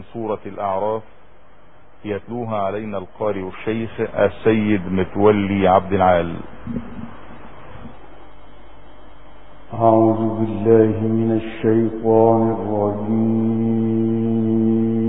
سورة الأعراف، يتلوها علينا القارئ الشيخ السيد متولي عبد العال. أعوذ بالله من الشيطان الرجيم.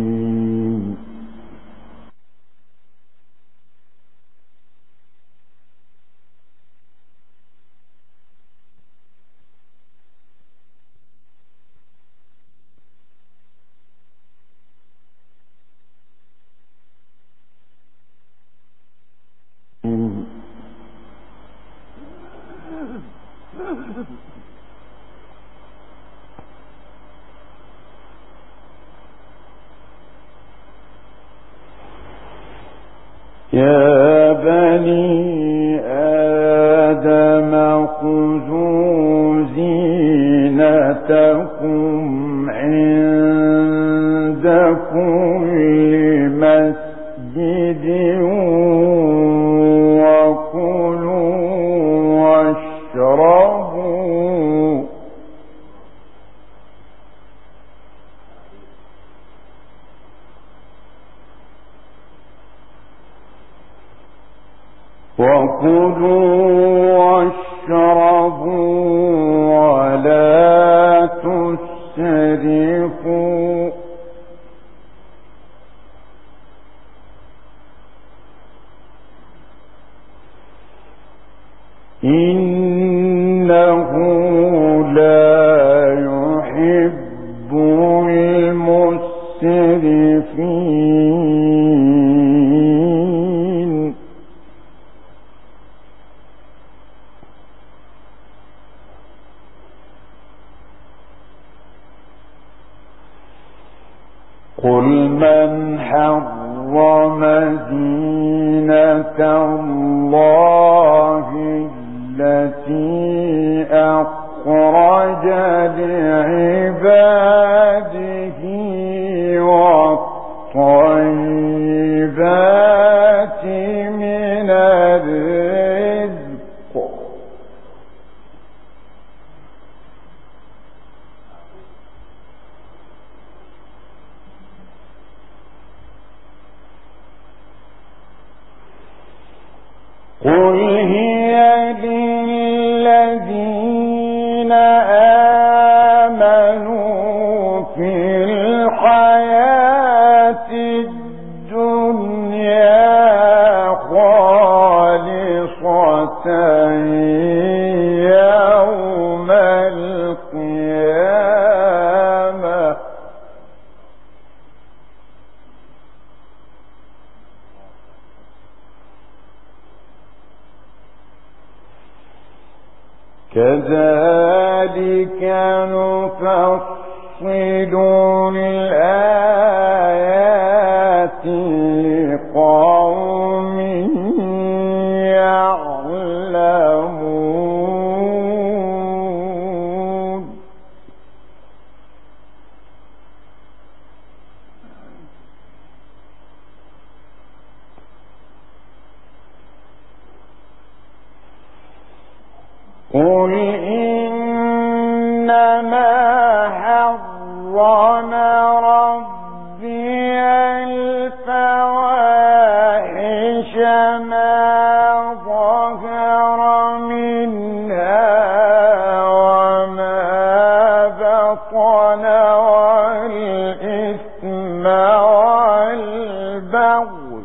يا بني آدم خذوا زينتكم عند كل مسجد وكلوا واشربوا ولا تسرفوا إنه لا يحب المسرفين. قل من حرم زينة الله التي أخرج لعباده والطيبات من الرزق قل هي للذين آمنوا في الحياة الدنيا خالصة يوم القيامة كذلك نفصل الآيات لقوم يعلمون. قل إنما حرم ربي الفواحش ما ظهر منها وما بطن والإثم والبغي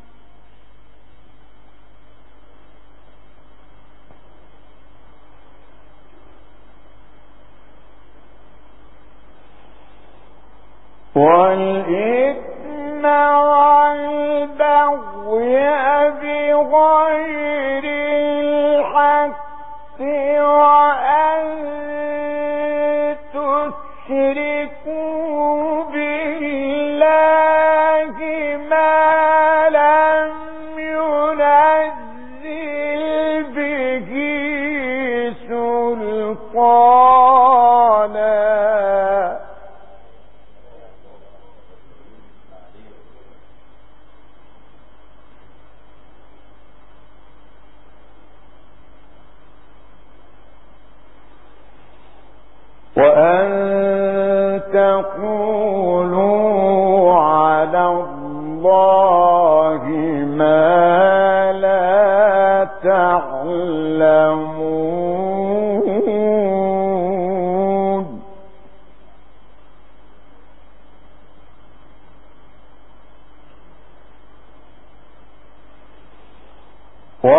بغير الحق وأن تشركوا بالله ما لم ينزل به سلطانا وأن تقولوا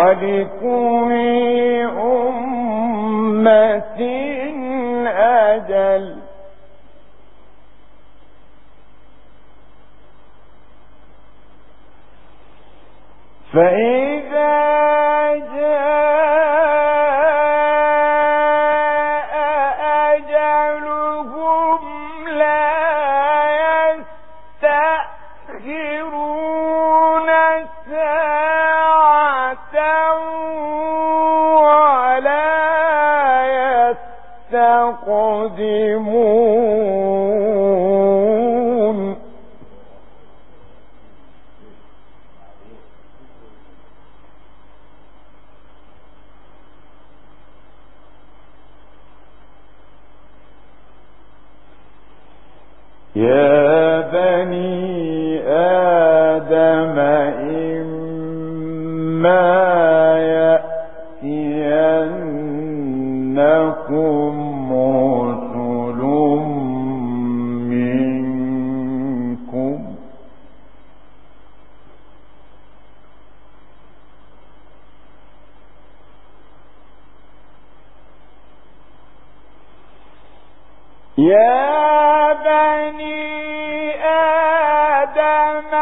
ولكل أمة أجل فإذا جاء أجلهم لا يستأخرون ساعة ولا يستقدمون يا بني آدم إما يأتينكم رسل منكم يا بني آدم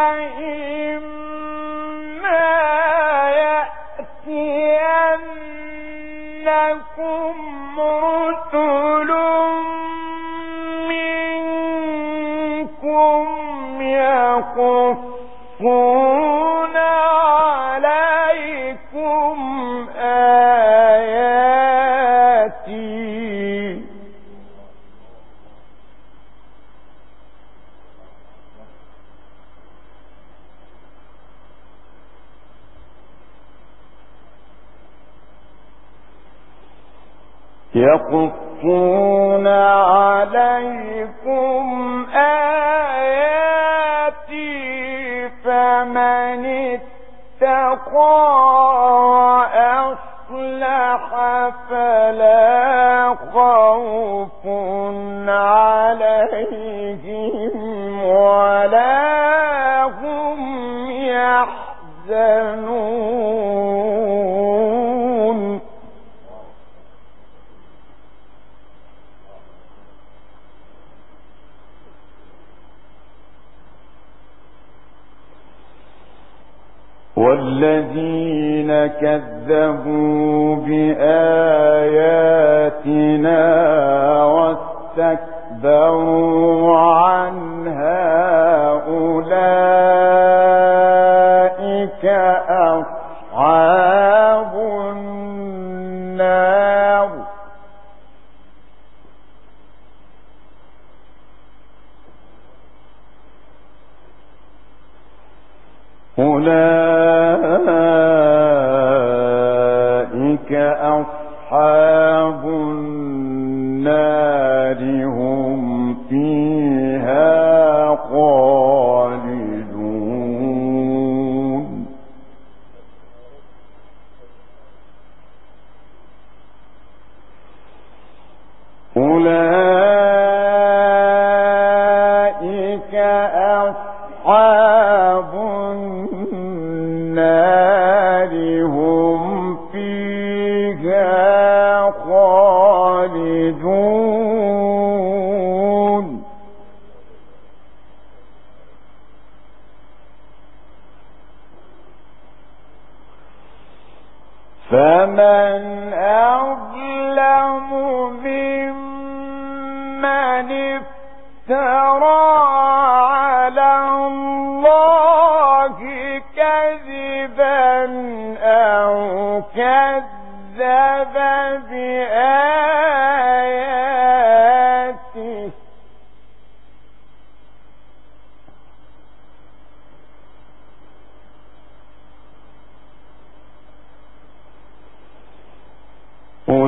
إما يأتينكم رسل منكم يقصون عليكم آياتي يقصون عليكم آياتي فمن اتقى وأصلح فلا خوف عليهم ولا هم يحزنون والذين كذبوا بآياتنا واستكبروا عنها أولئك أصحاب النار أولئك أصحاب النار هم فيها خالدون أولئك أصحاب النار هم فيها خالدون فمن أظلم ممن افترى على الله كذبا أو كذب بآياته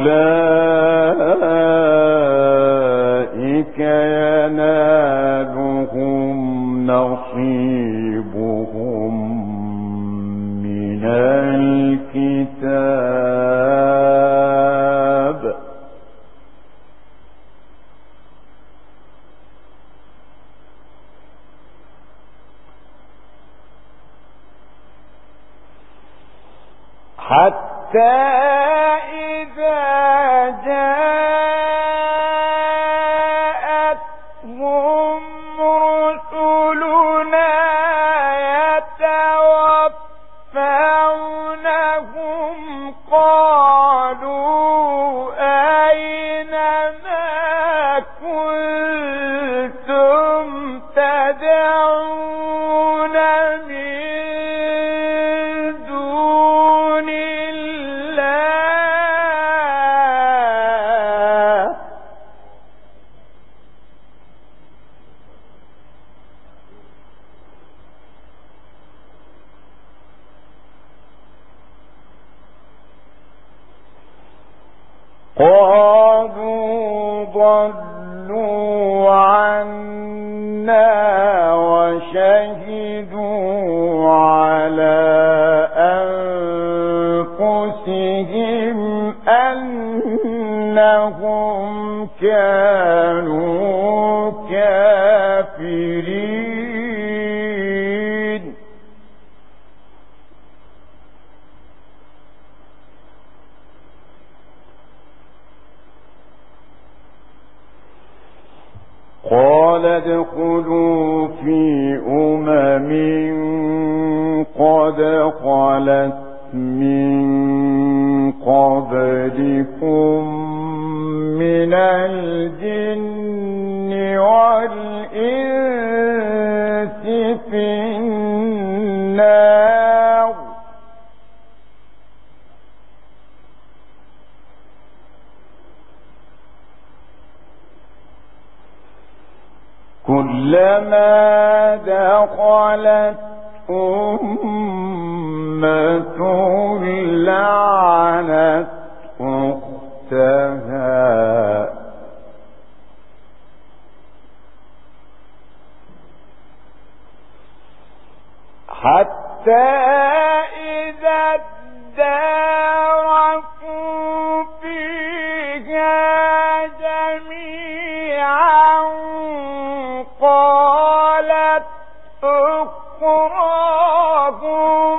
أولئك ينالون حتى إذا جاءتهم رسلنا يتوفونهم قالوا أين ما كنتم تدعون من دون الله قالوا ضلوا عنا وشهدوا على أنفسهم أنهم كانوا كافرين قال ادخلوا في قد خلت من قبلكم من الجن والإنس في النار كلما دخلت أمة لعنت أختها حتى إذا اداركوا فيها جميعا قالت أخراهم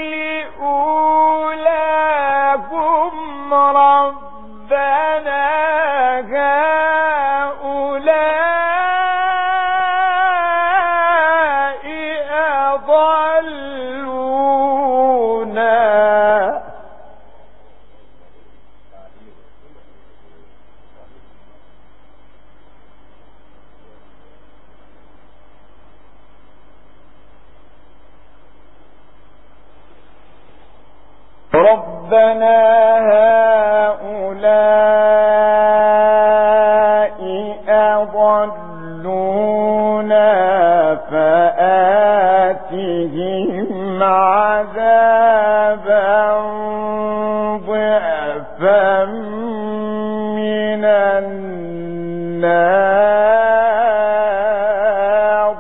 لأولاهم ربنا هؤلاء أضلونا ربنا هؤلاء أضلونا فآتهم عذابا ضعفا من النار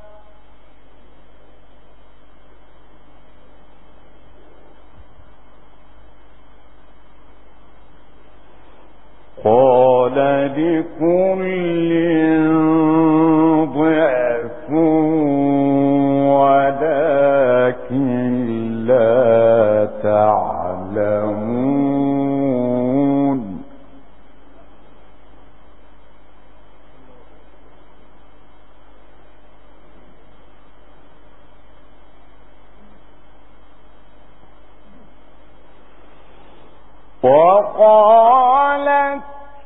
قال لكل ضعف ولكن لا تعلمون وقالت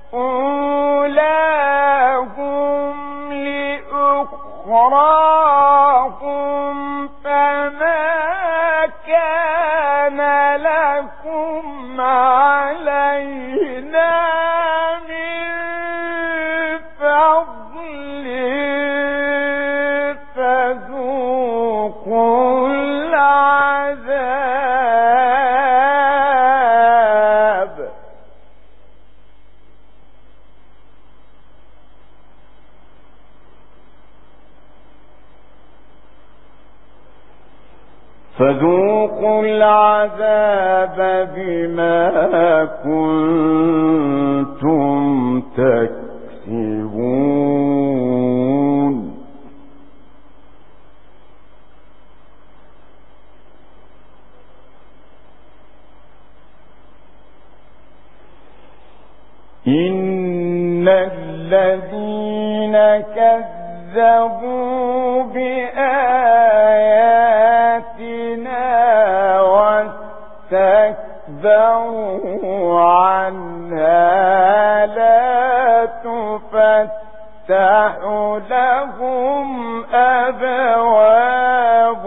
أولاهم لأخراهم فما كان لكم علينا من فضل فذوقوا العذاب فذوقوا العذاب بما كنتم تكسبون إن الذين كذبوا بآياتنا واستكبروا عنها لا تفتح لهم أبواب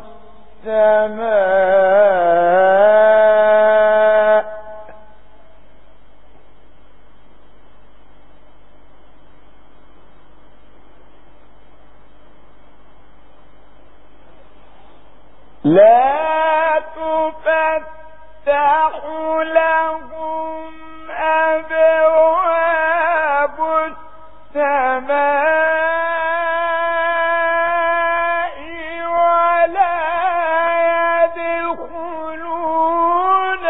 السماء لا تفتح لهم أبواب السماء ولا يدخلون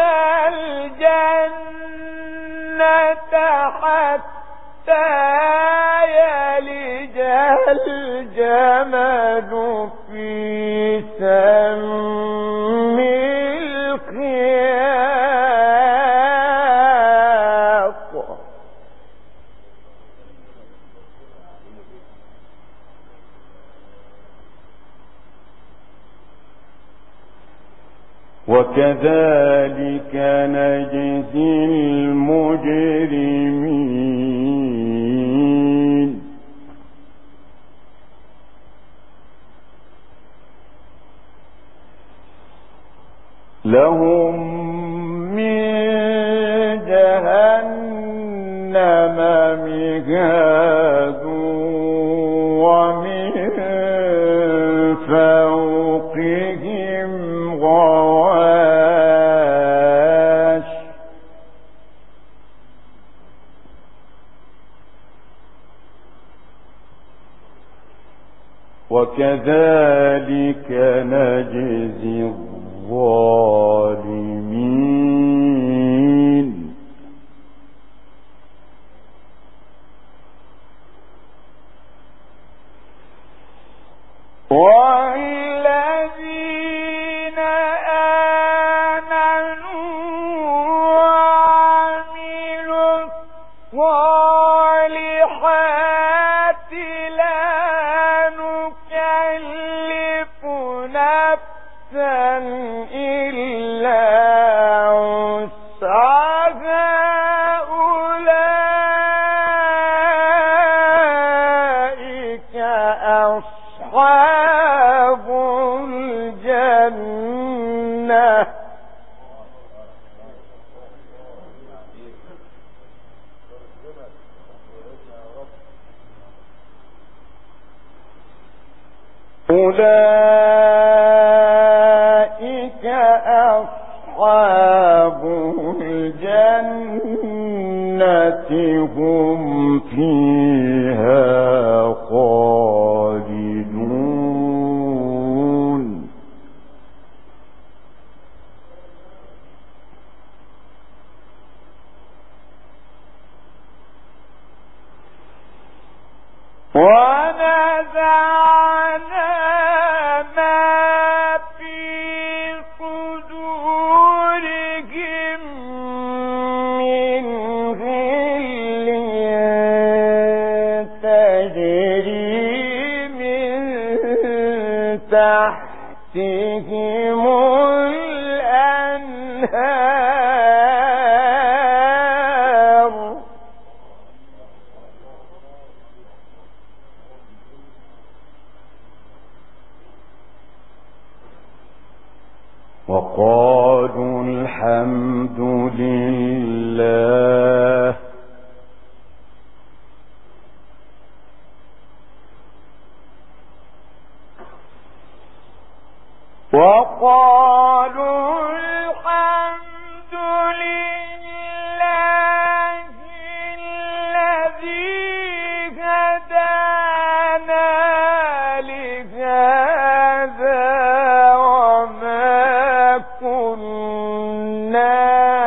الجنة حتى يلج الجمل في سم الخياط وكذلك نجزي المجرمين لهم من جهنم مهاد ومن فوقهم غواش وكذلك نجزي الظالمين والذين آمنوا وعملوا الصالحات لا نكلف نفسا إلا وسعها أولئك أصحاب الجنة أولئك أصحاب الجنة هم فيها خالدون ونزعنا ما في صدورهم من غل تجري من تحتهم الأنهار وقالوا الحمد لله وقالوا الحمد لله الذي هدانا لهذا وما كنا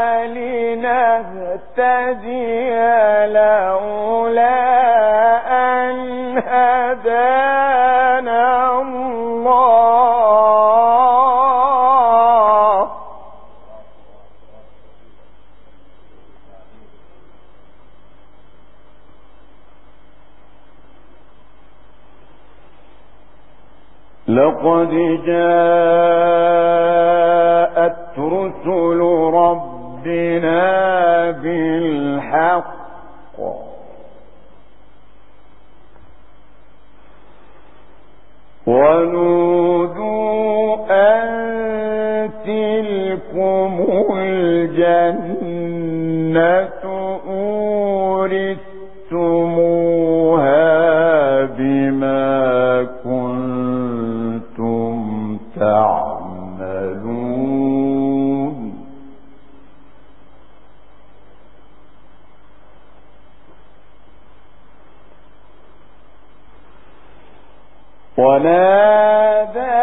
لنهتدي لولا أن هدانا الله لقد جاءت رسل ربنا بالحق ونودوا أن تلكم الجنة أورثتموها بما كنتم تعملون ونادى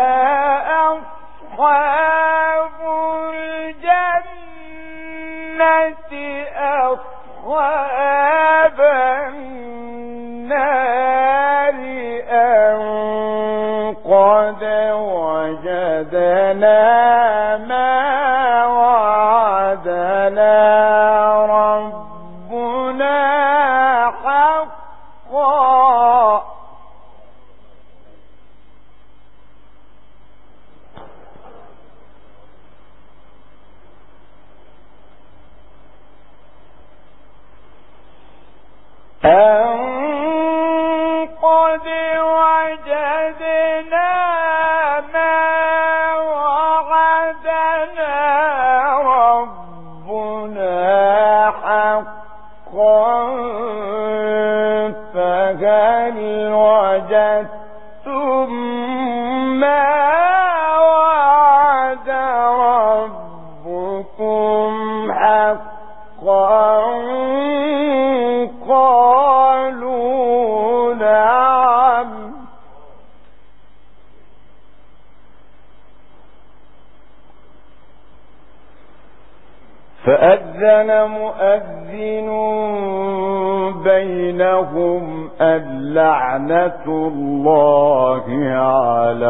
أصحاب الجنة أصحاب النار أن قد وجدنا ما وعدنا ربنا حقا قد وجدنا ما وعدنا ربنا حقا فهل وجدتم ما وعد ربكم حقا قالوا نعم فأذن مؤذن بينهم اللعنة الله على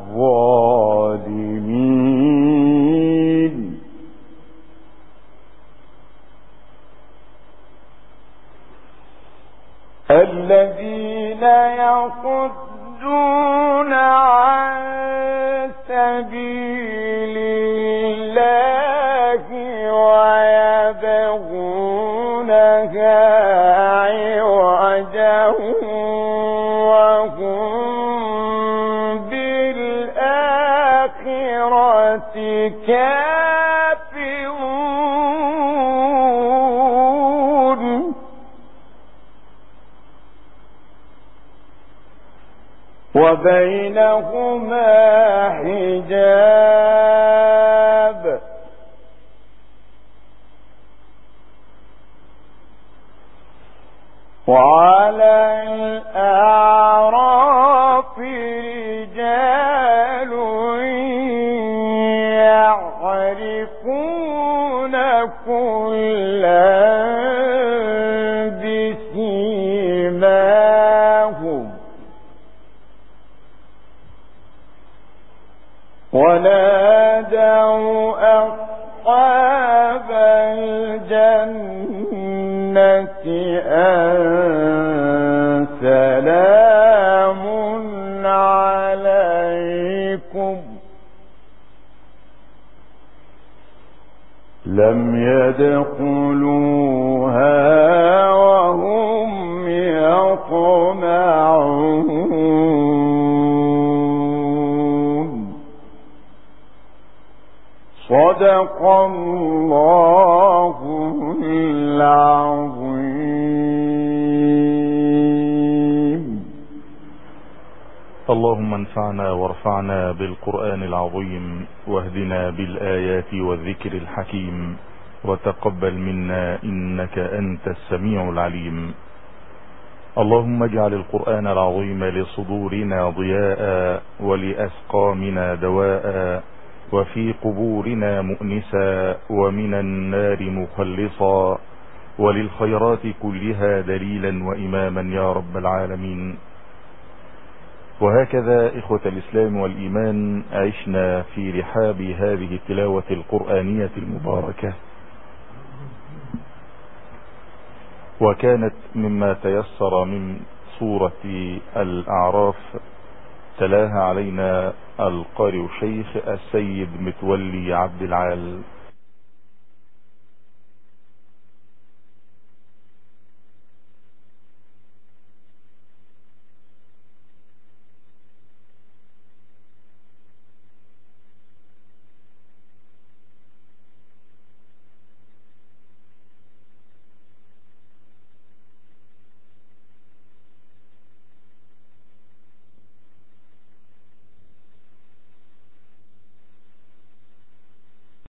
الظالمين الذين يصدون عن سبيل الله ويبغونها عوجا وهم بالآخرة كافرون وبينهما حجاب وعلى الأعراف رجال يعرفون كلا بسيماهم ونادوا أصحاب الجنة أن سلام عليكم لم يدخلوها وهم يطمعون صدق الله العظيم. اللهم انفعنا وارفعنا بالقرآن العظيم واهدنا بالآيات والذكر الحكيم وتقبل منا إنك أنت السميع العليم. اللهم اجعل القرآن العظيم لصدورنا ضياء ولأسقامنا دواء وفي قبورنا مؤنسا ومن النار مخلصا وللخيرات كلها دليلا وإماما يا رب العالمين. وهكذا إخوة الإسلام والإيمان عشنا في رحاب هذه التلاوة القرآنية المباركة، وكانت مما تيسر من سورة الأعراف تلاها علينا القارئ الشيخ السيد متولي عبد العال.